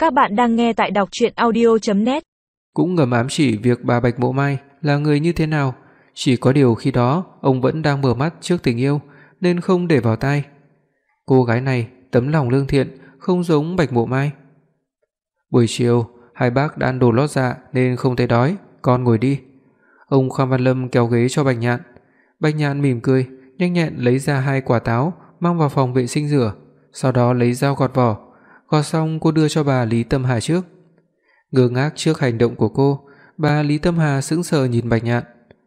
Các bạn đang nghe tại đọc truyện audio.net. Cũng ngầm ám chỉ việc bà Bạch Mộ Mai là người như thế nào, chỉ có điều khi đó ông vẫn đang mở mắt trước tình yêu nên không để vào tai. Cô gái này tấm lòng lương thiện, không giống Bạch Mộ Mai. Buổi chiều, hai bác đã ăn đồ lót dạ nên không thấy đói, con ngồi đi. Ông Kham Văn Lâm kéo ghế cho Bạch Nhạn. Bạch Nhạn mỉm cười, nhanh nhẹn lấy ra 2 quả táo mang vào phòng vệ sinh rửa, sau đó lấy dao gọt vỏ. Gọt xong cô đưa cho bà Lý Tâm Hà trước. Ngơ ngác trước hành động của cô, bà Lý Tâm Hà sững sờ nhìn Bạch Nhạn.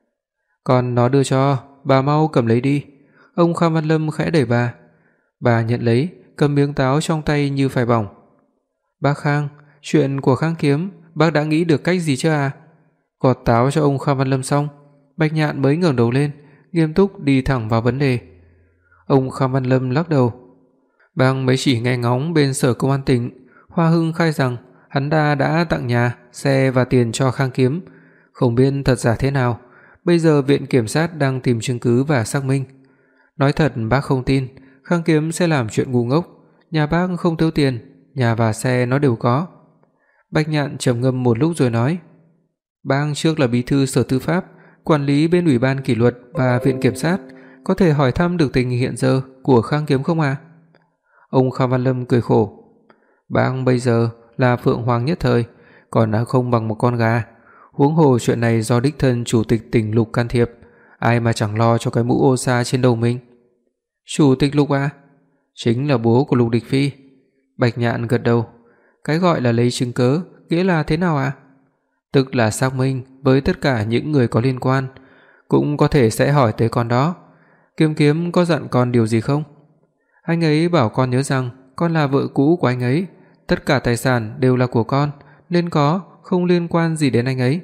"Con nó đưa cho, bà mau cầm lấy đi." Ông Kham Văn Lâm khẽ đẩy bà. Bà nhận lấy, cầm miếng táo trong tay như phải bỏng. "Bác Khang, chuyện của Khang Kiếm, bác đã nghĩ được cách gì chưa à?" Gọt táo cho ông Kham Văn Lâm xong, Bạch Nhạn mới ngẩng đầu lên, nghiêm túc đi thẳng vào vấn đề. Ông Kham Văn Lâm lắc đầu. "Bác mới chỉ nghe ngóng bên Sở Công an tỉnh, Hoa Hưng khai rằng hắn ta đã tặng nhà, xe và tiền cho Khang Kiếm, không biết thật giả thế nào. Bây giờ viện kiểm sát đang tìm chứng cứ và xác minh. Nói thật bác không tin Khang Kiếm sẽ làm chuyện ngu ngốc, nhà bác không thiếu tiền, nhà và xe nó đều có." Bạch Nhạn trầm ngâm một lúc rồi nói: "Bác trước là bí thư Sở Tư pháp, quản lý bên Ủy ban kỷ luật và viện kiểm sát, có thể hỏi thăm được tình hình hiện giờ của Khang Kiếm không à?" Ông Kham Văn Lâm cười khổ. "Bác bây giờ là phượng hoàng nhất thời, còn đã không bằng một con gà. Huống hồ chuyện này do đích thân chủ tịch tỉnh Lục can thiệp, ai mà chẳng lo cho cái mũ ô sa trên đầu mình." "Chủ tịch Lục à?" "Chính là bố của Lục Địch Phi." Bạch Nhạn gật đầu. "Cái gọi là lấy chứng cớ nghĩa là thế nào ạ?" "Tức là xác minh với tất cả những người có liên quan, cũng có thể sẽ hỏi tới con đó. Kiếm Kiếm có dặn con điều gì không?" "Anh ấy bảo con nhớ rằng con là vợ cũ của anh ấy, tất cả tài sản đều là của con, nên có không liên quan gì đến anh ấy."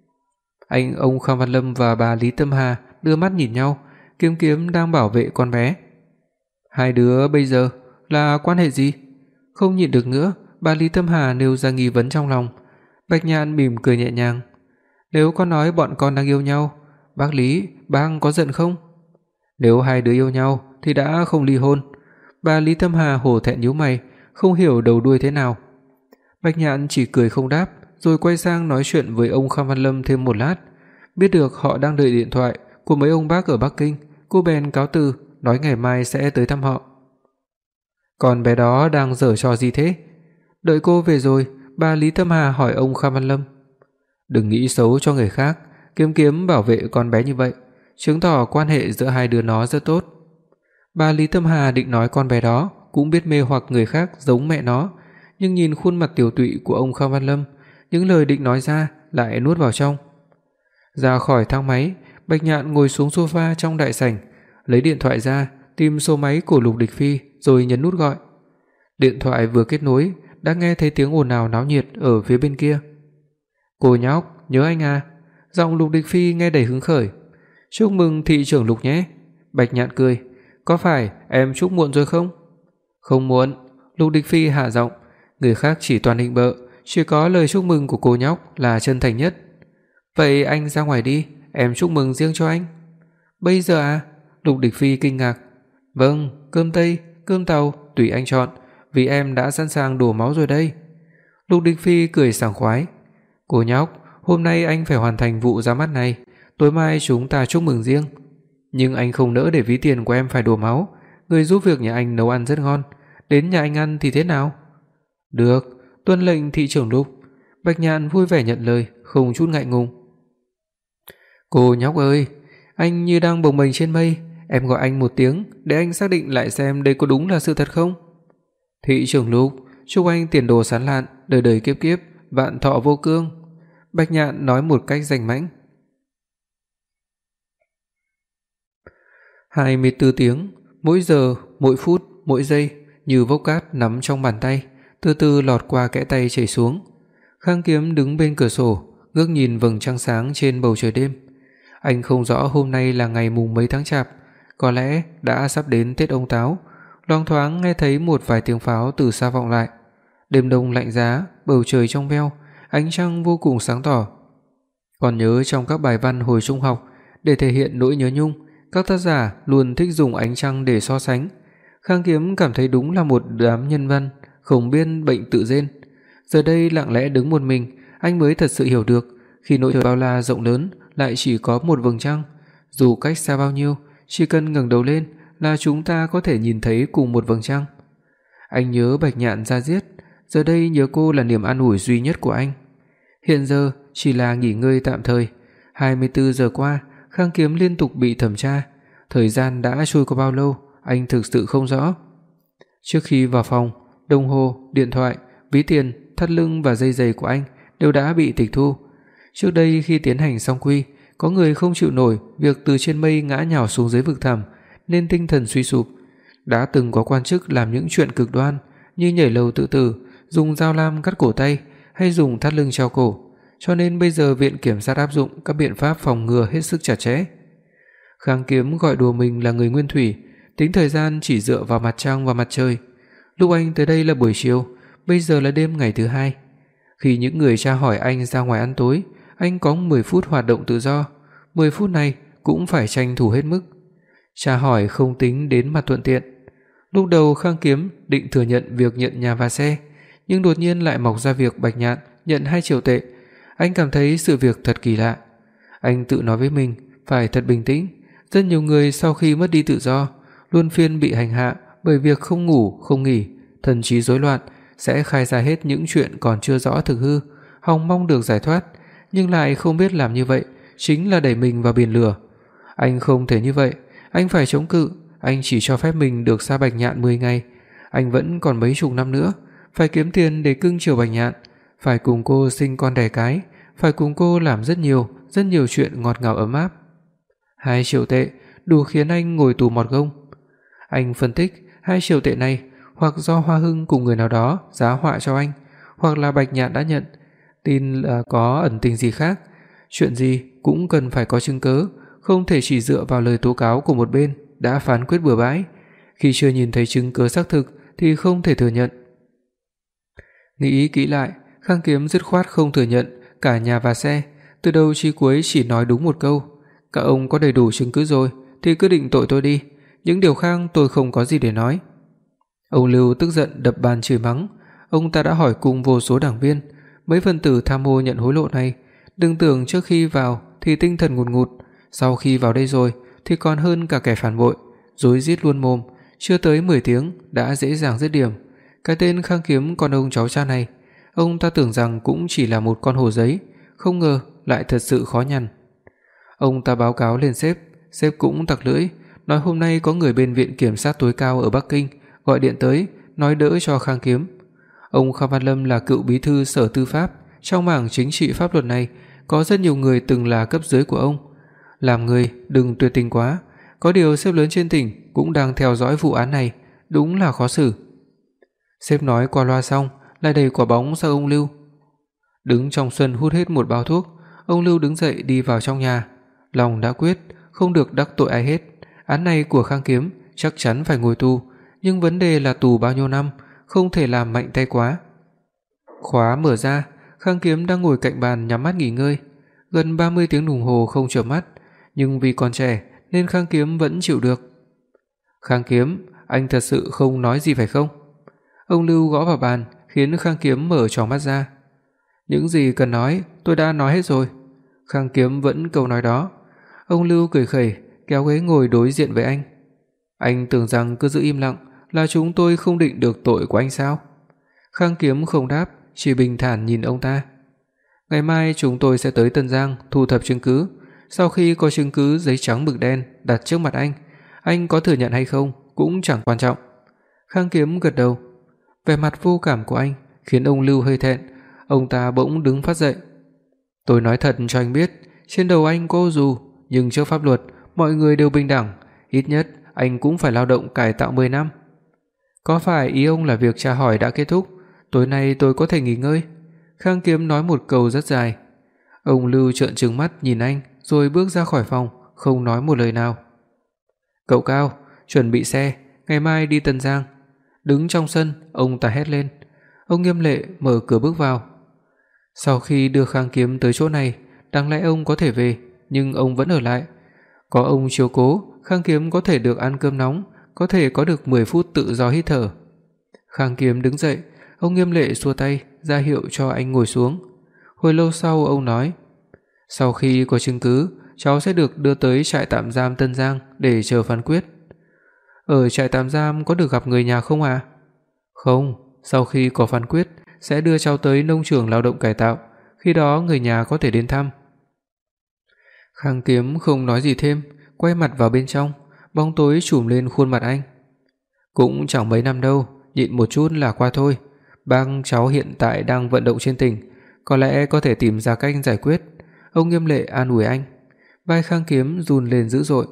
Ông Kham Văn Lâm và bà Lý Tâm Hà đưa mắt nhìn nhau, Kiếm Kiếm đang bảo vệ con bé. "Hai đứa bây giờ là quan hệ gì?" Không nhịn được nữa, bà Lý Tâm Hà nêu ra nghi vấn trong lòng. Bạch Nhạn mỉm cười nhẹ nhàng. "Nếu con nói bọn con đang yêu nhau, bác Lý, bác có giận không?" "Nếu hai đứa yêu nhau thì đã không ly hôn." Bà Lý Tâm Hà hổ thẹn nhíu mày, không hiểu đầu đuôi thế nào. Bạch Nhạn chỉ cười không đáp, rồi quay sang nói chuyện với ông Kham Văn Lâm thêm một lát. Biết được họ đang đợi điện thoại của mấy ông bác ở Bắc Kinh, cô bèn cáo từ, nói ngày mai sẽ tới thăm họ. "Còn bé đó đang giở trò gì thế?" Đợi cô về rồi, bà Lý Tâm Hà hỏi ông Kham Văn Lâm. "Đừng nghĩ xấu cho người khác, Kiếm Kiếm bảo vệ con bé như vậy, chứng tỏ quan hệ giữa hai đứa nó rất tốt." Bà Lý Tâm Hà định nói con bé đó cũng biết mê hoặc người khác giống mẹ nó, nhưng nhìn khuôn mặt tiều tụy của ông Kham Văn Lâm, những lời định nói ra lại nuốt vào trong. Ra khỏi thang máy, Bạch Nhạn ngồi xuống sofa trong đại sảnh, lấy điện thoại ra, tìm số máy của Lục Địch Phi rồi nhấn nút gọi. Điện thoại vừa kết nối, đã nghe thấy tiếng ồn ào náo nhiệt ở phía bên kia. "Cô nhóc, nhớ anh à?" Giọng Lục Địch Phi nghe đầy hứng khởi. "Chúc mừng thị trưởng Lục nhé." Bạch Nhạn cười. "Có phải em chúc muộn rồi không?" "Không muộn." Lục Địch Phi hạ giọng, người khác chỉ toàn nịnh bợ, chỉ có lời chúc mừng của cô nhóc là chân thành nhất. "Vậy anh ra ngoài đi, em chúc mừng riêng cho anh." "Bây giờ à?" Lục Địch Phi kinh ngạc. "Vâng, cơm tây, cơm tàu, tùy anh chọn, vì em đã sẵn sàng đổ máu rồi đây." Lục Địch Phi cười sảng khoái. "Cô nhóc, hôm nay anh phải hoàn thành vụ ra mắt này, tối mai chúng ta chúc mừng riêng. Nhưng anh không nỡ để ví tiền của em phải đổ máu, người giúp việc nhà anh nấu ăn rất ngon, đến nhà anh ăn thì thế nào?" "Được, tuân lệnh thị trưởng Lục." Bạch Nhạn vui vẻ nhận lời, không chút ngại ngùng. "Cô nhóc ơi, anh như đang bồng bềnh trên mây, em gọi anh một tiếng để anh xác định lại xem đây có đúng là sự thật không." "Thị trưởng Lục, chúc anh tiền đồ sáng lạn, đời đời kiếp kiếp, vạn thọ vô cương." Bạch Nhạn nói một cách danh mãnh. 24 tiếng, mỗi giờ, mỗi phút, mỗi giây như vốc cát nắm trong bàn tay, từ từ lọt qua kẽ tay chảy xuống. Khang Kiếm đứng bên cửa sổ, ngước nhìn vầng trăng sáng trên bầu trời đêm. Anh không rõ hôm nay là ngày mùng mấy tháng Chạp, có lẽ đã sắp đến Tết Ông Táo. Loáng thoáng nghe thấy một vài tiếng pháo từ xa vọng lại. Đêm đông lạnh giá, bầu trời trong veo, ánh trăng vô cùng sáng tỏ. Còn nhớ trong các bài văn hồi trung học, để thể hiện nỗi nhớ nhung, các tác giả luôn thích dùng ánh trăng để so sánh. Khang Kiếm cảm thấy đúng là một đám nhân văn không biết bệnh tự rên. Giờ đây lặng lẽ đứng một mình, anh mới thật sự hiểu được, khi nội trời bao la rộng lớn lại chỉ có một vầng trăng, dù cách xa bao nhiêu, chỉ cần ngẩng đầu lên là chúng ta có thể nhìn thấy cùng một vầng trăng. Anh nhớ Bạch Nhạn da diết, giờ đây nhớ cô là niềm an ủi duy nhất của anh. Hiện giờ chỉ là nghỉ ngơi tạm thời. 24 giờ qua, Khang Kiếm liên tục bị thẩm tra, thời gian đã trôi qua bao lâu, anh thực sự không rõ. Trước khi vào phòng, đồng hồ, điện thoại, ví tiền, thắt lưng và dây giày của anh đều đã bị tịch thu. Trước đây khi tiến hành song quy, có người không chịu nổi việc từ trên mây ngã nhào xuống dưới vực thẳm nên tinh thần suy sụp. Đã từng có quan chức làm những chuyện cực đoan như nhảy lầu tự tử, dùng dao lam cắt cổ tay hay dùng thắt lưng treo cổ, cho nên bây giờ viện kiểm sát áp dụng các biện pháp phòng ngừa hết sức chặt chẽ. Khang Kiếm gọi đùa mình là người nguyên thủy, tính thời gian chỉ dựa vào mặt trăng và mặt trời. Lúc anh tới đây là buổi chiều, bây giờ là đêm ngày thứ 2. Khi những người tra hỏi anh ra ngoài ăn tối, anh có 10 phút hoạt động tự do, 10 phút này cũng phải tranh thủ hết mức. Tra hỏi không tính đến mặt thuận tiện. Lúc đầu Khang Kiếm định thừa nhận việc nhận nhà và xe, nhưng đột nhiên lại mọc ra việc Bạch Nhạn nhận 2 triệu tệ. Anh cảm thấy sự việc thật kỳ lạ. Anh tự nói với mình phải thật bình tĩnh. Rất nhiều người sau khi mất đi tự do, luôn phiên bị hành hạ bởi việc không ngủ, không nghỉ, thần trí rối loạn, sẽ khai ra hết những chuyện còn chưa rõ thực hư, hòng mong được giải thoát, nhưng lại không biết làm như vậy chính là đẩy mình vào biển lửa. Anh không thể như vậy, anh phải chống cự, anh chỉ cho phép mình được xa Bạch Nhạn 10 ngày. Anh vẫn còn mấy chục năm nữa, phải kiếm tiền để cưng chiều Bạch Nhạn, phải cùng cô sinh con đẻ cái, phải cùng cô làm rất nhiều chuyện ngọt ngào ấm áp. 2 triệu tệ đủ khiến anh ngồi tù mọt gông. Anh phân tích 2 triệu tệ này hoặc do Hoa Hưng cùng người nào đó giá họa cho anh, hoặc là Bạch Nhạn đã nhận, tin là có ẩn tình gì khác. Chuyện gì cũng cần phải có chứng cứ, không thể chỉ dựa vào lời tố cáo của một bên đã phán quyết bừa bãi, khi chưa nhìn thấy chứng cứ xác thực thì không thể thừa nhận. Nghĩ kỹ lại, Khang Kiếm dứt khoát không thừa nhận cả nhà và xe, từ đầu chí cuối chỉ nói đúng một câu: "Các ông có đầy đủ chứng cứ rồi thì cứ định tội tôi đi, những điều khác tôi không có gì để nói." Ông Lưu tức giận đập bàn chửi mắng, ông ta đã hỏi cùng vô số đảng viên, mấy phần tử tham ô nhận hối lộ này, đừng tưởng trước khi vào thì tinh thần ngùn ngụt, sau khi vào đây rồi thì còn hơn cả kẻ phản bội, rối rít luôn mồm, chưa tới 10 tiếng đã dễ dàng dứt điểm. Cái tên Khang Kiếm con ông cháu cha này, ông ta tưởng rằng cũng chỉ là một con hồ giấy, không ngờ lại thật sự khó nhằn. Ông ta báo cáo lên sếp, sếp cũng tặc lưỡi, nói hôm nay có người bên viện kiểm sát tối cao ở Bắc Kinh gọi điện tới, nói đỡ cho Khang Kiếm. Ông Kha Văn Lâm là cựu bí thư Sở Tư pháp, trong mảng chính trị pháp luật này có rất nhiều người từng là cấp dưới của ông. Làm người đừng tuyệt tình quá, có điều sếp lớn trên tỉnh cũng đang theo dõi vụ án này, đúng là khó xử. Sếp nói qua loa xong, lại đẩy quả bóng sang ông Lưu. Đứng trong sân hút hết một bao thuốc, ông Lưu đứng dậy đi vào trong nhà, lòng đã quyết không được đắc tội ai hết. Án này của Khang Kiếm chắc chắn phải ngồi tù, nhưng vấn đề là tù bao nhiêu năm, không thể làm mạnh tay quá. Khóa mở ra, Khang Kiếm đang ngồi cạnh bàn nhắm mắt nghỉ ngơi, gần 30 tiếng đồng hồ không chợp mắt, nhưng vì còn trẻ nên Khang Kiếm vẫn chịu được. "Khang Kiếm, anh thật sự không nói gì phải không?" Ông Lưu gõ vào bàn, khiến Khang Kiếm mở tròn mắt ra. "Những gì cần nói, tôi đã nói hết rồi." Khang Kiếm vẫn câu nói đó. Ông Lưu cười khẩy, kéo ghế ngồi đối diện với anh. "Anh tưởng rằng cứ giữ im lặng là chúng tôi không định được tội của anh sao?" Khang Kiếm không đáp, chỉ bình thản nhìn ông ta. "Ngày mai chúng tôi sẽ tới Tân Giang thu thập chứng cứ, sau khi có chứng cứ giấy trắng mực đen đặt trước mặt anh có thừa nhận hay không cũng chẳng quan trọng." Khang Kiếm gật đầu. Vẻ mặt vô cảm của anh khiến ông Lưu hơi thẹn, ông ta bỗng đứng phát dậy. "Tôi nói thật cho anh biết, trên đầu anh có ô dù, nhưng trước pháp luật mọi người đều bình đẳng, ít nhất anh cũng phải lao động cải tạo 10 năm. Có phải ý ông là việc tra hỏi đã kết thúc, tối nay tôi có thể nghỉ ngơi?" Khang Kiếm nói một câu rất dài. Ông Lưu trợn trừng mắt nhìn anh rồi bước ra khỏi phòng, không nói một lời nào. "Cậu Cao, chuẩn bị xe, ngày mai đi Tân Giang." Đứng trong sân, ông ta hét lên. Ông Nghiêm Lệ mở cửa bước vào. Sau khi đưa Khang Kiếm tới chỗ này, đáng lẽ ông có thể về, nhưng ông vẫn ở lại. Có ông chiếu cố, Khang Kiếm có thể được ăn cơm nóng, có thể có được 10 phút tự do hít thở. Khang Kiếm đứng dậy, ông Nghiêm Lệ xua tay, ra hiệu cho anh ngồi xuống. Hồi lâu sau ông nói: "Sau khi có chứng cứ, cháu sẽ được đưa tới trại tạm giam Tân Giang để chờ phán quyết." "Ở trại tạm giam có được gặp người nhà không ạ?" "Không, sau khi có phán quyết sẽ đưa cháu tới nông trường lao động cải tạo, khi đó người nhà có thể đến thăm." Khang Kiếm không nói gì thêm, quay mặt vào bên trong, bóng tối trùm lên khuôn mặt anh. "Cũng chẳng mấy năm đâu, nhịn một chút là qua thôi. Bác cháu hiện tại đang vận động trên tỉnh, có lẽ có thể tìm ra cách giải quyết." Ông nghiêm lệ an ủi anh. Vai Khang Kiếm run lên dữ dội.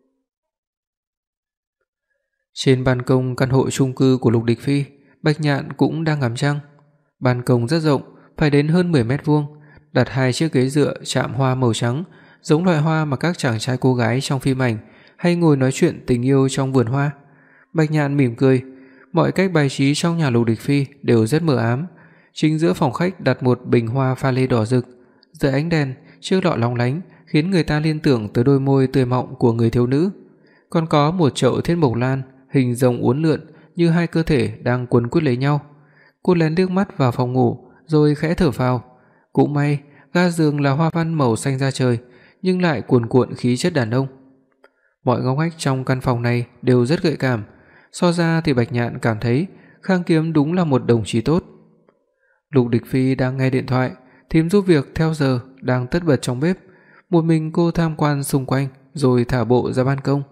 Trên ban công căn hộ chung cư của Lục Địch Phi, Bạch Nhạn cũng đang ngắm trăng. Ban công rất rộng, phải đến hơn 10 mét vuông, đặt 2 chiếc ghế dựa chạm hoa màu trắng, giống loại hoa mà các chàng trai cô gái trong phim ảnh hay ngồi nói chuyện tình yêu trong vườn hoa. Bạch Nhạn mỉm cười, mọi cách bài trí trong nhà Lục Địch Phi đều rất mờ ám. Chính giữa phòng khách đặt một bình hoa pha lê đỏ rực, dưới ánh đèn, chiếc lọ lóng lánh khiến người ta liên tưởng tới đôi môi tươi mọng của người thiếu nữ. Còn có một chậu thiết mộc lan hình rồng uốn lượn như hai cơ thể đang quấn quýt lấy nhau. Cô lén liếc mắt vào phòng ngủ rồi khẽ thở phào. Cũng may, ga giường là hoa văn màu xanh da trời, nhưng lại cuồn cuộn khí chất đàn ông. Mọi ngóc ngách trong căn phòng này đều rất gợi cảm, so ra thì Bạch Nhạn cảm thấy Khang Kiếm đúng là một đồng chí tốt. Lục Địch Phi đang nghe điện thoại, thím giúp việc theo giờ đang tất bật trong bếp, một mình cô tham quan xung quanh rồi thả bộ ra ban công.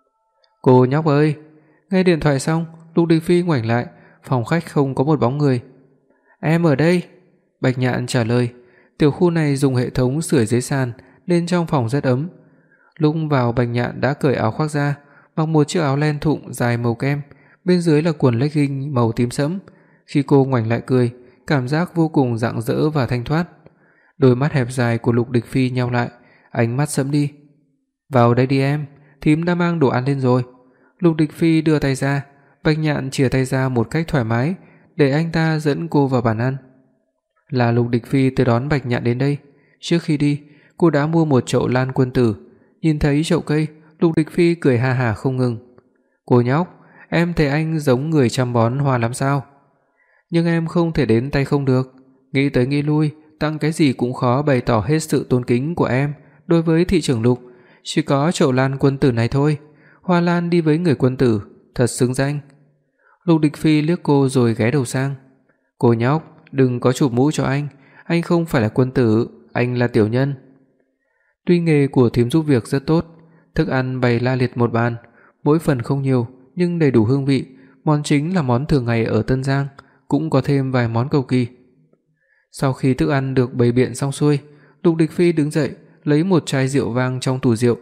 "Cô nhóc ơi." Nghe điện thoại xong, Lục Địch Phi ngoảnh lại, phòng khách không có một bóng người. "Em ở đây." Bạch Nhạn trả lời. Tiểu khu này dùng hệ thống sưởi dưới sàn nên trong phòng rất ấm. Lúc vào, Bạch Nhạn đã cởi áo khoác ra, mặc một chiếc áo len thụng dài màu kem, bên dưới là quần legging màu tím sẫm. Khi cô ngoảnh lại cười, cảm giác vô cùng rạng rỡ và thanh thoát. Đôi mắt hẹp dài của Lục Địch Phi nheo lại, ánh mắt sẫm đi. "Vào đây đi em, thím đã mang đồ ăn lên rồi." Lục Địch Phi đưa tay ra, Bạch Nhạn chìa tay ra một cách thoải mái để anh ta dẫn cô vào bàn ăn. Là Lục Địch Phi tới đón Bạch Nhạn đến đây. Trước khi đi, cô đã mua một chậu lan quân tử. Nhìn thấy chậu cây, Lục Địch Phi cười ha hả không ngừng. "Cô nhóc, em thấy anh giống người chăm bón hoa lắm sao? Nhưng em không thể đến tay không được. Nghĩ tới nghĩ lui, tặng cái gì cũng khó bày tỏ hết sự tôn kính của em đối với thị trưởng Lục. Chỉ có chậu lan quân tử này thôi. Hoa lan đi với người quân tử, thật xứng danh." Lục Địch Phi liếc cô rồi ghé đầu sang. "Cô nhóc, đừng có chụp mũ cho anh không phải là quân tử, anh là tiểu nhân." Tuy nghề của thím giúp việc rất tốt, thức ăn bày la liệt một bàn, mỗi phần không nhiều nhưng đầy đủ hương vị, món chính là món thường ngày ở Tân Giang, cũng có thêm vài món cầu kỳ. Sau khi thức ăn được bày biện xong xuôi, Lục Địch Phi đứng dậy, lấy một chai rượu vang trong tủ rượu.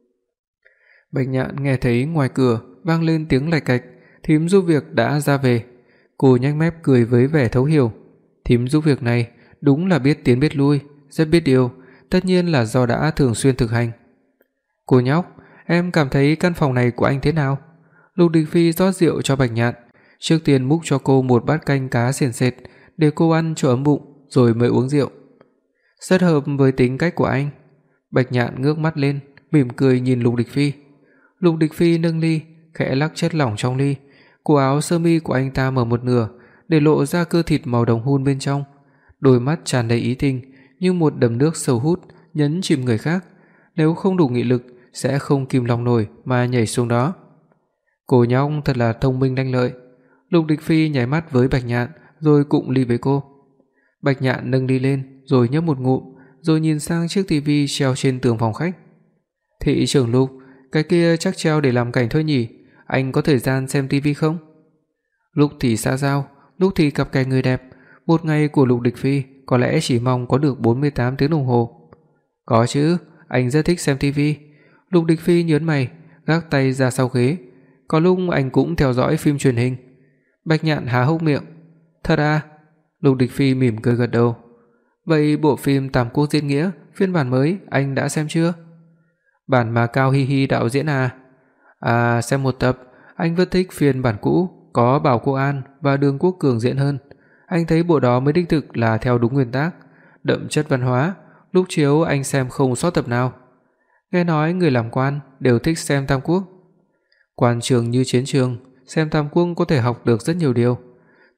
Bạch Nhạn nghe thấy ngoài cửa vang lên tiếng lạch cạch, thím giúp việc đã ra về. Cô nhếch mép cười với vẻ thấu hiểu. Thím giúp việc này đúng là biết tiến biết lui, rất biết điều, tất nhiên là do đã thường xuyên thực hành. "Cô nhóc, em cảm thấy căn phòng này của anh thế nào?" Lục Địch Phi rót rượu cho Bạch Nhạn, trước tiên múc cho cô một bát canh cá sền sệt để cô ăn cho ấm bụng rồi mới uống rượu. "Rất hợp với tính cách của anh." Bạch Nhạn ngước mắt lên, mỉm cười nhìn Lục Địch Phi. Lục Địch Phi nâng ly, khẽ lắc chất lỏng trong ly. Cổ áo sơ mi của anh ta mở một nửa, để lộ ra cơ thịt màu đồng hun bên trong. Đôi mắt tràn đầy ý tình, như một đầm nước sâu hút nhấn chìm người khác, nếu không đủ nghị lực sẽ không kìm lòng nổi mà nhảy xuống đó. Cô nhóc thật là thông minh lanh lợi. Lục Địch Phi nháy mắt với Bạch Nhạn rồi cụng ly với cô. Bạch Nhạn nâng ly lên rồi nhấp một ngụm, rồi nhìn sang chiếc tivi treo trên tường phòng khách. "Thị trưởng Lục, cái kia chắc treo để làm cảnh thôi nhỉ, anh có thời gian xem tivi không?" Lúc thì xã giao, lúc thì cặp kè người đẹp, một ngày của Lục Địch Phi có lẽ chỉ mong có được 48 tiếng đồng hồ. "Có chứ, anh rất thích xem tivi." Lục Địch Phi nhướng mày, gác tay ra sau ghế. "Có lúc anh cũng theo dõi phim truyền hình." Bạch Nhạn há hốc miệng. "Thật à?" Lục Địch Phi mỉm cười gật đầu. "Vậy bộ phim Tam Quốc Diễn Nghĩa phiên bản mới anh đã xem chưa?" "Bản mà Cao Hi Hi đạo diễn à?" "À, xem một tập, anh vẫn thích phiên bản cũ, có Bảo Cô An và Đường Quốc Cường diễn hơn. Anh thấy bộ đó mới đích thực là theo đúng nguyên tắc, đậm chất văn hóa, lúc chiếu anh xem không sót tập nào. Nghe nói người làm quan đều thích xem Tam Quốc. Quan trường như chiến trường, xem Tam Quốc có thể học được rất nhiều điều.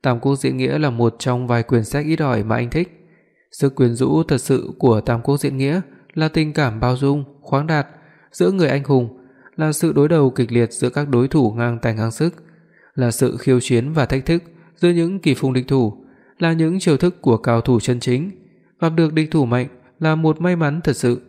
Tam Quốc Diễn Nghĩa là một trong vài quyển sách ít ỏi mà anh thích. Sức quyến rũ thật sự của Tam Quốc Diễn Nghĩa là tình cảm bao dung, khoáng đạt giữa người anh hùng, là sự đối đầu kịch liệt giữa các đối thủ ngang tài ngang sức, là sự khiêu chiến và thách thức giữa những kỳ phùng địch thủ, là những chiêu thức của cao thủ chân chính. Gặp được địch thủ mạnh là một may mắn thật sự.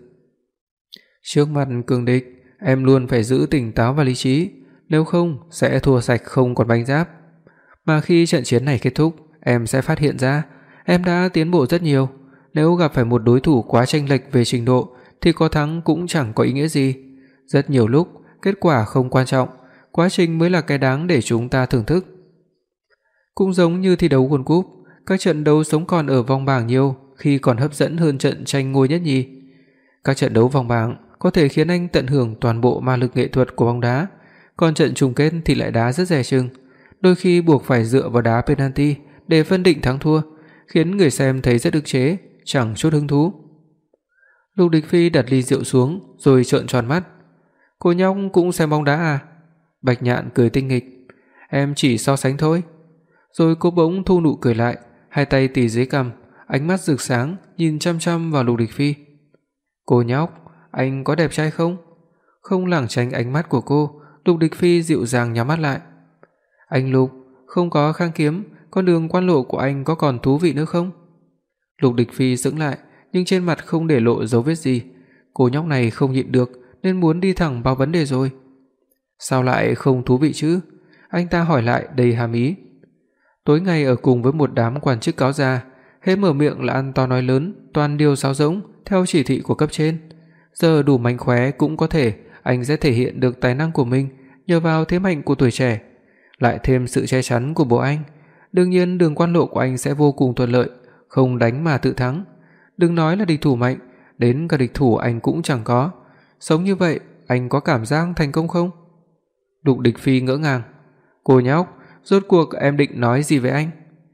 Trước mặt cường địch, em luôn phải giữ tỉnh táo và lý trí, nếu không sẽ thua sạch không còn bánh giáp. Mà khi trận chiến này kết thúc, em sẽ phát hiện ra em đã tiến bộ rất nhiều. Nếu gặp phải một đối thủ quá chênh lệch về trình độ thì có thắng cũng chẳng có ý nghĩa gì. Rất nhiều lúc, kết quả không quan trọng, quá trình mới là cái đáng để chúng ta thưởng thức. Cũng giống như thi đấu World Cup, các trận đấu sống còn ở vòng bảng nhiều khi còn hấp dẫn hơn trận tranh ngôi nhất nhì. Các trận đấu vòng bảng có thể khiến anh tận hưởng toàn bộ ma lực nghệ thuật của bóng đá, còn trận chung kết thì lại đá rất dè chừng, đôi khi buộc phải dựa vào đá penalty để phân định thắng thua, khiến người xem thấy rất ức chế, chẳng chút hứng thú. Lục Địch Phi đặt ly rượu xuống rồi trợn tròn mắt. "Cô nhóc cũng xem bóng đá à?" Bạch Nhạn cười tinh nghịch. "Em chỉ so sánh thôi." Rồi cô bỗng thu nụ cười lại, hai tay tì dưới cằm, ánh mắt rực sáng nhìn chăm chăm vào Lục Địch Phi. "Cô nhóc, anh có đẹp trai không?" Không lảng tránh ánh mắt của cô, Lục Địch Phi dịu dàng nhắm mắt lại. "Anh Lục, không có khang kiếm, con đường quan lộ của anh có còn thú vị nữa không?" Lục Địch Phi sững lại, nhưng trên mặt không để lộ dấu vết gì. Cô nhóc này không nhịn được nên muốn đi thẳng vào vấn đề rồi. "Sao lại không thú vị chứ?" Anh ta hỏi lại đầy hàm ý. Tối ngày ở cùng với một đám quan chức cáo già, hết mở miệng là ăn to nói lớn, toàn điều sáo rỗng theo chỉ thị của cấp trên. Giờ đủ mánh khóe cũng có thể anh sẽ thể hiện được tài năng của mình nhờ vào thế mạnh của tuổi trẻ, lại thêm sự che chắn của bố anh. Đương nhiên đường quan lộ của anh sẽ vô cùng thuận lợi, không đánh mà tự thắng. Đừng nói là địch thủ mạnh, đến cả địch thủ anh cũng chẳng có. Sống như vậy, anh có cảm giác thành công không? Lục Địch Phi ngỡ ngàng. "Cô nhóc, rốt cuộc em định nói gì với anh?"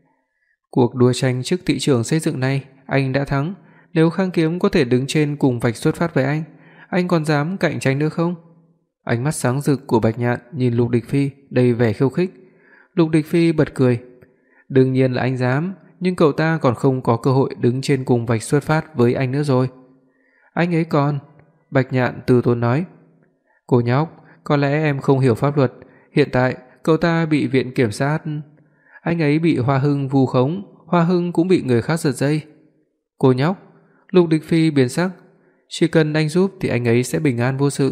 "Cuộc đua tranh chức thị trường xây dựng này, anh đã thắng. Nếu Khang Kiếm có thể đứng trên cùng vạch xuất phát với anh còn dám cạnh tranh nữa không?" Ánh mắt sáng rực của Bạch Nhạn nhìn Lục Địch Phi đầy vẻ khiêu khích. Lục Địch Phi bật cười. "Đương nhiên là anh dám, nhưng cậu ta còn không có cơ hội đứng trên cùng vạch xuất phát với anh nữa rồi." "Anh ấy còn." Bạch Nhạn từ tốn nói. "Cô nhóc, có lẽ em không hiểu pháp luật, hiện tại cậu ta bị viện kiểm sát, anh ấy bị Hoa Hưng vu khống, Hoa Hưng cũng bị người khác giật dây." "Cô nhóc." Lục Địch Phi biến sắc. "Chỉ cần anh giúp thì anh ấy sẽ bình an vô sự."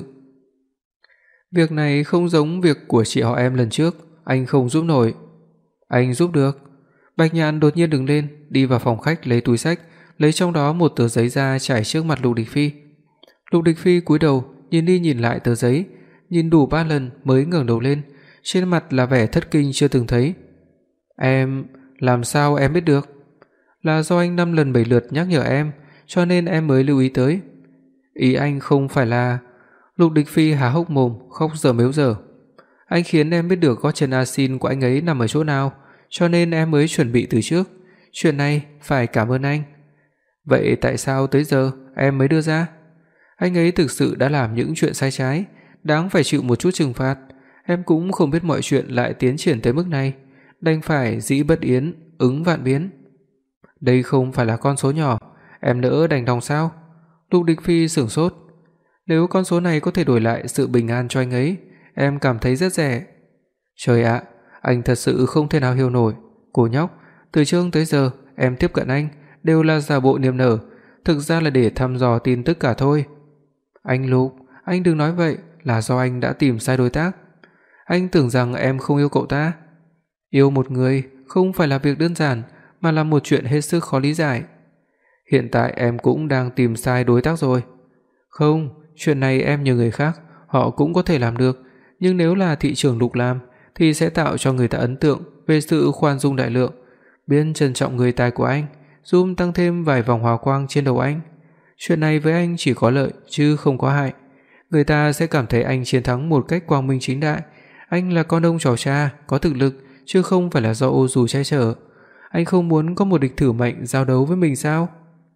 "Việc này không giống việc của chị họ em lần trước, anh không giúp nổi." "Anh giúp được." Bạch Nhạn đột nhiên đứng lên, đi vào phòng khách lấy túi xách, lấy trong đó một tờ giấy ra trải trước mặt Lục Địch Phi. Lục Địch Phi cúi đầu, nhìn đi nhìn lại tờ giấy, nhìn đủ 3 lần mới ngẩng đầu lên, trên mặt là vẻ thất kinh chưa từng thấy. "Em, làm sao em biết được?" "Là do anh 5 lần 7 lượt nhắc nhở em, cho nên em mới lưu ý tới." "Ý anh không phải là..." Lục Địch Phi há hốc mồm, khóc dở mếu dở. "Anh khiến em biết được gót chân A Xin của anh ấy nằm ở chỗ nào, cho nên em mới chuẩn bị từ trước. Chuyện này phải cảm ơn anh." "Vậy tại sao tới giờ em mới đưa ra?" "Anh ấy thực sự đã làm những chuyện sai trái, đáng phải chịu một chút trừng phạt. Em cũng không biết mọi chuyện lại tiến triển tới mức này, đành phải dĩ bất yến, ứng vạn biến." "Đây không phải là con số nhỏ, em nỡ đành lòng sao?" Lục Địch Phi sửng sốt. "Nếu con số này có thể đổi lại sự bình an cho anh ấy, em cảm thấy rất rẻ." "Trời ạ, anh thật sự không thể nào hiểu nổi. Cô nhóc, từ trước tới giờ em tiếp cận anh đều là giả bộ niềm nở, thực ra là để thăm dò tin tức cả thôi." "Anh Lục, anh đừng nói vậy, là do anh đã tìm sai đối tác. Anh tưởng rằng em không yêu cậu ta. Yêu một người không phải là việc đơn giản, mà là một chuyện hết sức khó lý giải. Hiện tại em cũng đang tìm sai đối tác rồi." "Không, chuyện này em nhờ người khác, họ cũng có thể làm được, nhưng nếu là thị trường Lục làm thì sẽ tạo cho người ta ấn tượng về sự khoan dung đại lượng, biết trân trọng người tài của anh, giúp tăng thêm vài vòng hào quang trên đầu anh. Chuyện này với anh chỉ có lợi chứ không có hại. Người ta sẽ cảm thấy anh chiến thắng một cách quang minh chính đại, anh là con ông trò cha, có thực lực chứ không phải là do ô dù che chở. Anh không muốn có một địch thử mạnh giao đấu với mình sao?"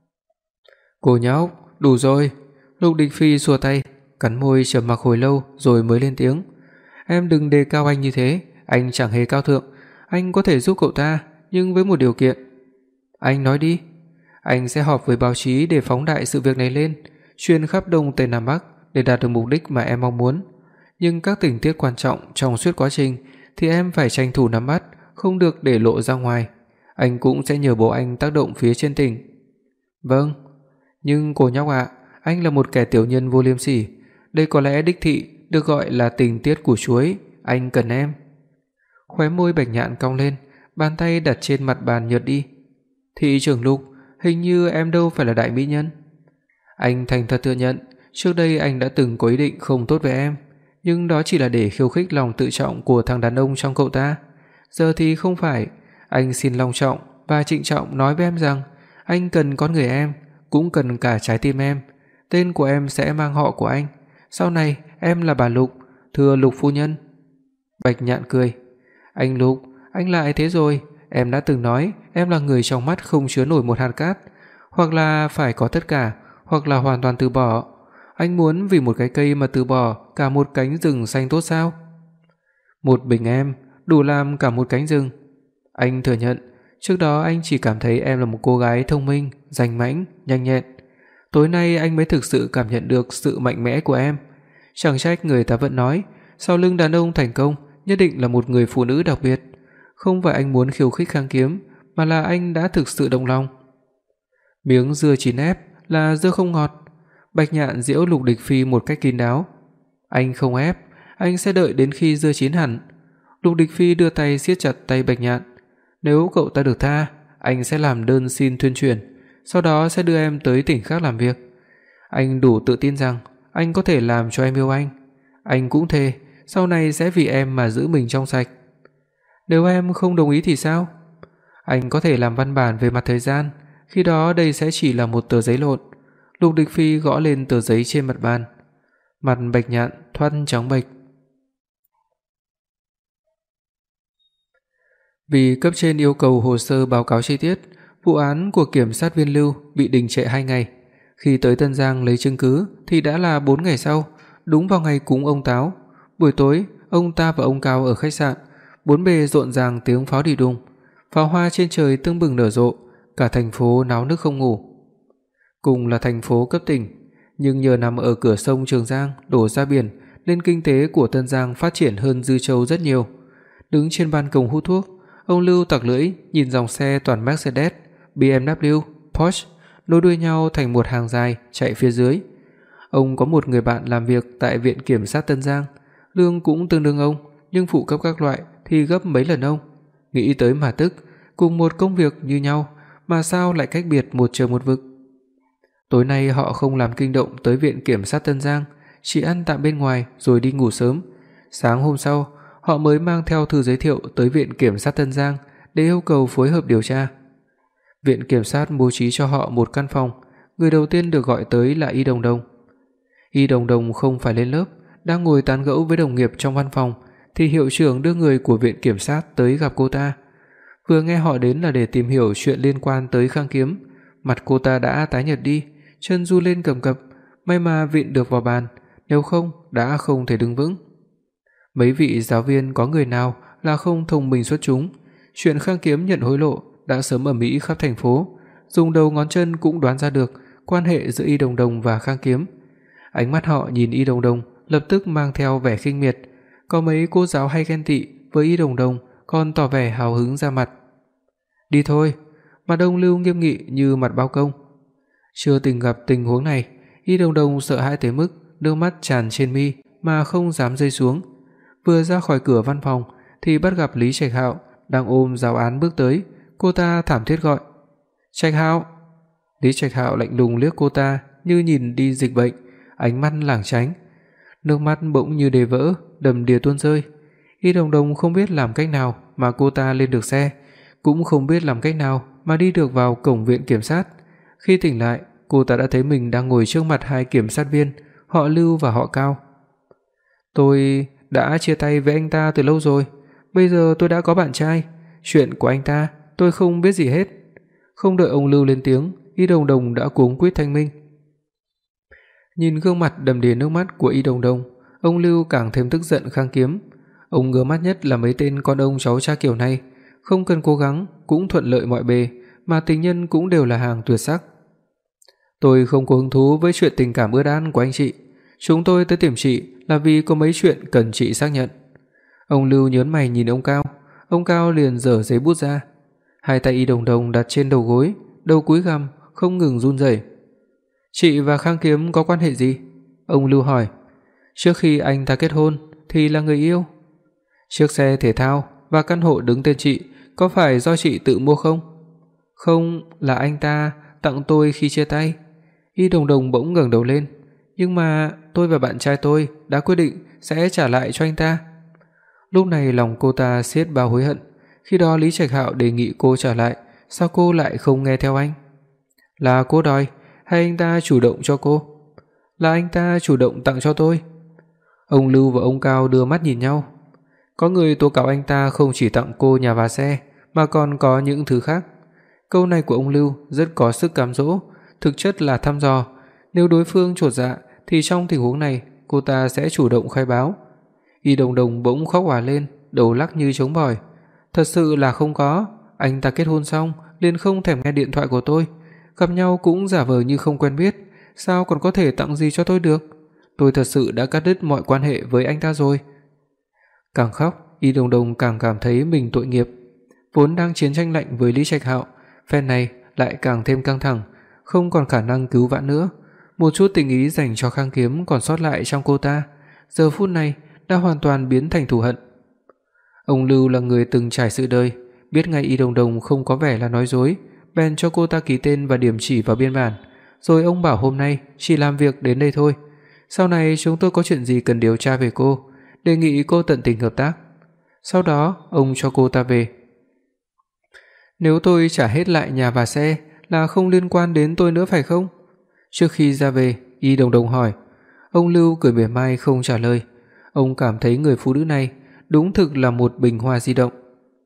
"Cô nhóc, đủ rồi." Lục Địch Phi xua tay, cắn môi trầm mặc hồi lâu rồi mới lên tiếng. "Em đừng đề cao anh như thế, anh chẳng hề cao thượng, anh có thể giúp cậu ta, nhưng với một điều kiện. Anh nói đi. Anh sẽ họp với báo chí để phóng đại sự việc này lên, truyền khắp Đông Tây Nam Bắc để đạt được mục đích mà em mong muốn. Nhưng các tình tiết quan trọng trong suốt quá trình thì em phải tranh thủ nắm bắt, không được để lộ ra ngoài. Anh cũng sẽ nhờ bố anh tác động phía trên tỉnh. Vâng, nhưng cô nhóc ạ, anh là một kẻ tiểu nhân vô liêm sỉ. Đây có lẽ đích thị được gọi là tình tiết củ chuối, anh cần em. Khóe môi Bạch Nhạn cong lên, bàn tay đặt trên mặt bàn nhợt đi. Thị trưởng Lục, hình như em đâu phải là đại mỹ nhân. Anh thành thật thừa nhận, trước đây anh đã từng có ý định không tốt với em, nhưng đó chỉ là để khiêu khích lòng tự trọng của thằng đàn ông trong cậu ta. Giờ thì không phải, anh xin long trọng và trịnh trọng nói với em rằng anh cần con người em, cũng cần cả trái tim em. Tên của em sẽ mang họ của anh. Sau này em là bà Lục, thưa Lục phu nhân. Bạch Nhạn cười. Anh Lục, anh lại thế rồi, em đã từng nói em là người trong mắt không chứa nổi một hạt cát, hoặc là phải có tất cả, hoặc là hoàn toàn từ bỏ. Anh muốn vì một cái cây mà từ bỏ cả một cánh rừng xanh tốt sao? Một mình em đủ làm cả một cánh rừng. Anh thừa nhận, trước đó anh chỉ cảm thấy em là một cô gái thông minh, danh mãnh, nhanh nhẹn. Tối nay anh mới thực sự cảm nhận được sự mạnh mẽ của em. Chẳng trách người ta vẫn nói, sau lưng đàn ông thành công nhất định là một người phụ nữ đặc biệt. Không phải anh muốn khiêu khích Khang Kiếm, mà là anh đã thực sự động lòng. Miếng dưa chín ép là dưa không ngọt. Bạch Nhạn giễu Lục Địch Phi một cách kín đáo. Anh không ép, anh sẽ đợi đến khi dưa chín hẳn. Lục Địch Phi đưa tay siết chặt tay Bạch Nhạn. Nếu cậu ta được tha, anh sẽ làm đơn xin thuyên chuyển, sau đó sẽ đưa em tới tỉnh khác làm việc. Anh đủ tự tin rằng anh có thể làm cho em yêu anh. Anh cũng thề sau này sẽ vì em mà giữ mình trong sạch. Nếu em không đồng ý thì sao? Anh có thể làm văn bản về mặt thời gian, khi đó đây sẽ chỉ là một tờ giấy lộn. Lục Địch Phi gõ lên tờ giấy trên mặt bàn. Mặt Bạch Nhạn thoăn trắng bệch. Vì cấp trên yêu cầu hồ sơ báo cáo chi tiết, vụ án của kiểm sát viên Lưu bị đình trệ 2 ngày. Khi tới Tân Giang lấy chứng cứ thì đã là 4 ngày sau, đúng vào ngày cúng ông Táo. Buổi tối, ông ta và ông Cao ở khách sạn, bốn bề rộn ràng tiếng pháo đi đùng, pháo hoa trên trời tưng bừng nở rộ, cả thành phố náo nức không ngủ. Cùng là thành phố cấp tỉnh, nhưng nhờ nằm ở cửa sông Trường Giang đổ ra biển nên kinh tế của Tân Giang phát triển hơn Dư Châu rất nhiều. Đứng trên ban công hút thuốc, ông Lưu tặc lưỡi nhìn dòng xe toàn Mercedes, BMW, Porsche nối đuôi nhau thành một hàng dài chạy phía dưới. Ông có một người bạn làm việc tại viện kiểm sát Tân Giang, lương cũng tương đương ông, nhưng phụ cấp các loại thì gấp mấy lần ông. Nghĩ tới mà tức, cùng một công việc như nhau mà sao lại cách biệt một trời một vực. Tối nay họ không làm kinh động tới viện kiểm sát Tân Giang, chỉ ăn tạm bên ngoài rồi đi ngủ sớm. Sáng hôm sau, họ mới mang theo thư giới thiệu tới viện kiểm sát Tân Giang để yêu cầu phối hợp điều tra. Viện kiểm sát bố trí cho họ một căn phòng, người đầu tiên được gọi tới là Y Đồng Đồng. Y Đồng Đồng không phải lên lớp, đang ngồi tán gẫu với đồng nghiệp trong văn phòng thì hiệu trưởng đưa người của viện kiểm sát tới gặp cô ta. Vừa nghe họ đến là để tìm hiểu chuyện liên quan tới Khang Kiếm, mặt cô ta đã tái nhợt đi, chân run lên cầm cập, may mà vịn được vào bàn, nếu không đã không thể đứng vững. Mấy vị giáo viên có người nào là không thông minh xuất chúng, chuyện Khang Kiếm nhận hối lộ đã sớm ầm ĩ khắp thành phố, dùng đầu ngón chân cũng đoán ra được quan hệ giữa Y Đồng Đồng và Khang Kiếm. Ánh mắt họ nhìn Y Đồng Đồng lập tức mang theo vẻ khinh miệt, có mấy cô giáo hay ghen tị với Y Đồng Đồng còn tỏ vẻ hào hứng ra mặt. Đi thôi, mặt ông Lưu nghiêm nghị như mặt bao công. Chưa từng gặp tình huống này, Y Đồng Đồng sợ hãi tới mức nước mắt tràn trên mi mà không dám rơi xuống. Vừa ra khỏi cửa văn phòng thì bắt gặp Lý Trạch Hạo đang ôm giáo án bước tới, cô ta thảm thiết gọi: "Trạch Hạo!" Lý Trạch Hạo lạnh lùng liếc cô ta như nhìn đi dịch bệnh, ánh mắt lảng tránh. Nước mắt bỗng như đê vỡ, đầm đìa tuôn rơi. Y Đồng Đồng không biết làm cách nào mà cô ta lên được xe, cũng không biết làm cách nào mà đi được vào cổng viện kiểm sát. Khi tỉnh lại, cô ta đã thấy mình đang ngồi trước mặt hai kiểm sát viên, họ Lưu và họ Cao. "Tôi đã chia tay với anh ta từ lâu rồi, bây giờ tôi đã có bạn trai, chuyện của anh ta tôi không biết gì hết." Không đợi ông Lưu lên tiếng, Y Đồng Đồng đã cuống quýt thanh minh. Nhìn gương mặt đầm đìa nước mắt của Y Đồng Đồng, ông Lưu càng thêm tức giận Khang Kiếm. Ông ngứa mắt nhất là mấy tên con ông cháu cha kiểu này, không cần cố gắng cũng thuận lợi mọi bề, mà tình nhân cũng đều là hàng tuyệt sắc. Tôi không có hứng thú với chuyện tình cảm ưa an của anh chị. Chúng tôi tới tìm chị là vì có mấy chuyện cần chị xác nhận." Ông Lưu nhớn mày nhìn ông Cao. Ông Cao liền giở giấy bút ra. Hai tay Y Đồng Đồng đặt trên đầu gối, đầu cúi gằm không ngừng run rẩy. "Chị và Khang Kiếm có quan hệ gì?" Ông Lưu hỏi. "Trước khi anh ta kết hôn thì là người yêu. Chiếc xe thể thao và căn hộ đứng tên chị có phải do chị tự mua không?" "Không, là anh ta tặng tôi khi chia tay." Y Đồng Đồng bỗng ngẩng đầu lên. "Nhưng mà tôi và bạn trai tôi đã quyết định sẽ trả lại cho anh ta." Lúc này lòng cô ta xiết bao hối hận. Khi đó Lý Trạch Hạo đề nghị cô trả lại, sao cô lại không nghe theo anh? Là cô đòi hay anh ta chủ động cho cô? Là anh ta chủ động tặng cho tôi. Ông Lưu và ông Cao đưa mắt nhìn nhau. Có người tố cáo anh ta không chỉ tặng cô nhà và xe mà còn có những thứ khác. Câu này của ông Lưu rất có sức cám dỗ, thực chất là thăm dò, nếu đối phương chột dạ thì trong tình huống này cô ta sẽ chủ động khai báo. Y Đồng Đồng bỗng khóc òa lên, đầu lắc như trống bỏi. "Thật sự là không có, anh ta kết hôn xong liền không thèm nghe điện thoại của tôi, gặp nhau cũng giả vờ như không quen biết, sao còn có thể tặng gì cho tôi được? Tôi thật sự đã cắt đứt mọi quan hệ với anh ta rồi." Càng khóc, Y Đồng Đồng càng cảm thấy mình tội nghiệp. Vốn đang chiến tranh lạnh với Lý Trạch Hạo, phen này lại càng thêm căng thẳng, không còn khả năng cứu vãn nữa. Một chút tình ý dành cho Khang Kiếm còn sót lại trong cô ta, giờ phút này đã hoàn toàn biến thành thù hận. Ông Lưu là người từng trải sự đời, biết ngay Y Đồng Đồng không có vẻ là nói dối, bèn cho cô ta ký tên và điểm chỉ vào biên bản, rồi ông bảo hôm nay chỉ làm việc đến đây thôi. Sau này chúng tôi có chuyện gì cần điều tra về cô, đề nghị cô tận tình hợp tác. Sau đó ông cho cô ta về. "Nếu tôi trả hết lại nhà và xe là không liên quan đến tôi nữa phải không?" Trước khi ra về, Y Đồng Đồng hỏi. Ông Lưu cười mỉa mai không trả lời. Ông cảm thấy người phụ nữ này đúng thực là một bình hoa di động.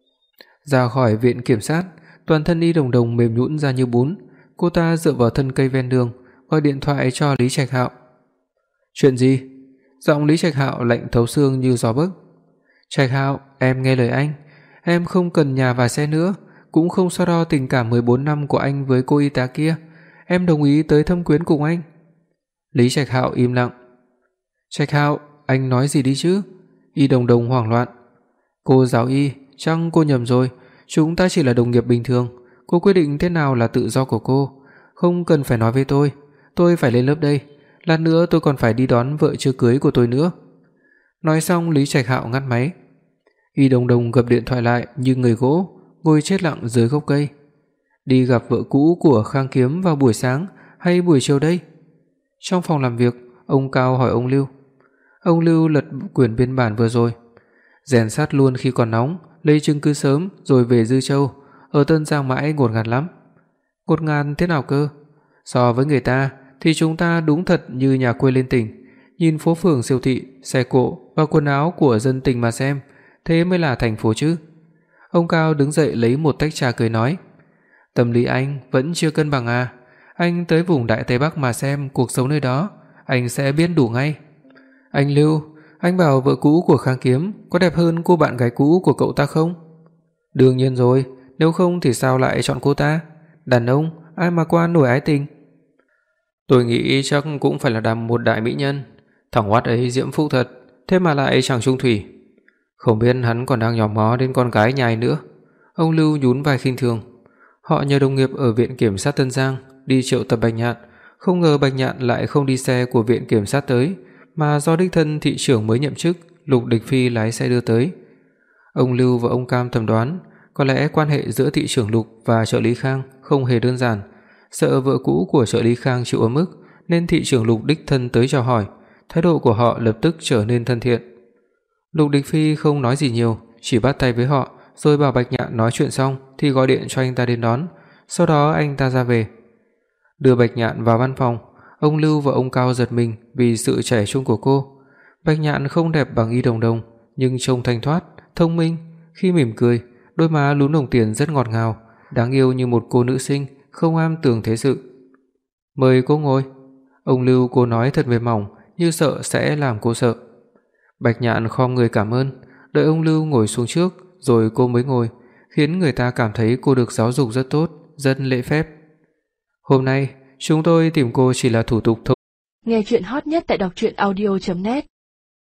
Ra khỏi viện kiểm sát, toàn thân Y Đồng Đồng mềm nhũn ra như bún. Cô ta dựa vào thân cây ven đường, gọi điện thoại cho Lý Trạch Hạo. "Chuyện gì?" Giọng Lý Trạch Hạo lạnh thấu xương như gió bấc. "Trạch Hạo, em nghe lời anh, em không cần nhà và xe nữa, cũng không so đo tình cảm 14 năm của anh với cô y tá kia, em đồng ý tới thâm quyến cùng anh." Lý Trạch Hạo im lặng. "Trạch Hạo, anh nói gì đi chứ?" Y Đồng Đồng hoảng loạn. "Cô giáo Y, chắc cô nhầm rồi, chúng ta chỉ là đồng nghiệp bình thường, cô quyết định thế nào là tự do của cô, không cần phải nói với tôi phải lên lớp đây, lát nữa tôi còn phải đi đón vợ chưa cưới của tôi nữa." Nói xong Lý Trạch Hạo ngắt máy. Y Đồng Đồng gập điện thoại lại như người gỗ, ngồi chết lặng dưới gốc cây. Đi gặp vợ cũ của Khang Kiếm vào buổi sáng hay buổi chiều đây? Trong phòng làm việc, ông Cao hỏi ông Lưu. Ông Lưu lật quyển biên bản vừa rồi. Rèn sắt luôn khi còn nóng, lấy chứng cứ sớm rồi về Dư Châu, ở Tân Giang mãi ngột ngạt lắm. Ngột ngạt thế nào cơ? So với người ta thì chúng ta đúng thật như nhà quê lên tỉnh, nhìn phố phường siêu thị, xe cộ và quần áo của dân tỉnh mà xem, thế mới là thành phố chứ. Ông Cao đứng dậy lấy một tách trà cười nói. Tâm lý anh vẫn chưa cân bằng à? Anh tới vùng Đại Tây Bắc mà xem cuộc sống nơi đó, anh sẽ biết đủ ngay. Anh Lưu, anh bảo vợ cũ của Khang Kiếm có đẹp hơn cô bạn gái cũ của cậu ta không? Đương nhiên rồi, nếu không thì sao lại chọn cô ta? Đàn ông ai mà qua nổi ái tình. Tôi nghĩ chắc cũng phải là một đại mỹ nhân. Thằng oát ấy diễm phúc thật, thế mà lại chẳng chung thủy. Không biết hắn còn đang nhòm ngó đến con gái nhài nữa. Ông Lưu nhún vai khinh thường. Họ nhờ đồng nghiệp ở viện kiểm sát Tân Giang đi triệu tập Bạch Nhạn, không ngờ Bạch Nhạn lại không đi xe của viện kiểm sát tới, mà do đích thân thị trưởng mới nhậm chức, Lục Địch Phi lái xe đưa tới. Ông Lưu và ông Cam thầm đoán, có lẽ quan hệ giữa thị trưởng Lục và trợ lý Khang không hề đơn giản, sợ vợ cũ của trợ lý Khang chịu ấm ức, nên thị trưởng Lục đích thân tới chào hỏi, thái độ của họ lập tức trở nên thân thiện. Lục Địch Phi không nói gì nhiều, chỉ bắt tay với họ, rồi bảo Bạch Nhạn nói chuyện xong thì gọi điện cho anh ta đến đón, sau đó anh ta ra về. Đưa Bạch Nhạn vào văn phòng, ông Lưu và ông Cao giật mình vì sự trẻ trung của cô. Bạch Nhạn không đẹp bằng Y Đồng Đồng, nhưng trông thanh thoát, thông minh, khi mỉm cười, đôi má lúm đồng tiền rất ngọt ngào, đáng yêu như một cô nữ sinh không am tường thế sự. "Mời cô ngồi." Ông Lưu cô nói thật mềm mỏng, như sợ sẽ làm cô sợ. Bạch Nhạn khom người cảm ơn, đợi ông Lưu ngồi xuống trước rồi cô mới ngồi. khiến người ta cảm thấy cô được giáo dục rất tốt, rất lễ phép. Hôm nay, chúng tôi tìm cô chỉ là thủ tục thôi. Nghe truyện hot nhất tại đọc truyện audio.net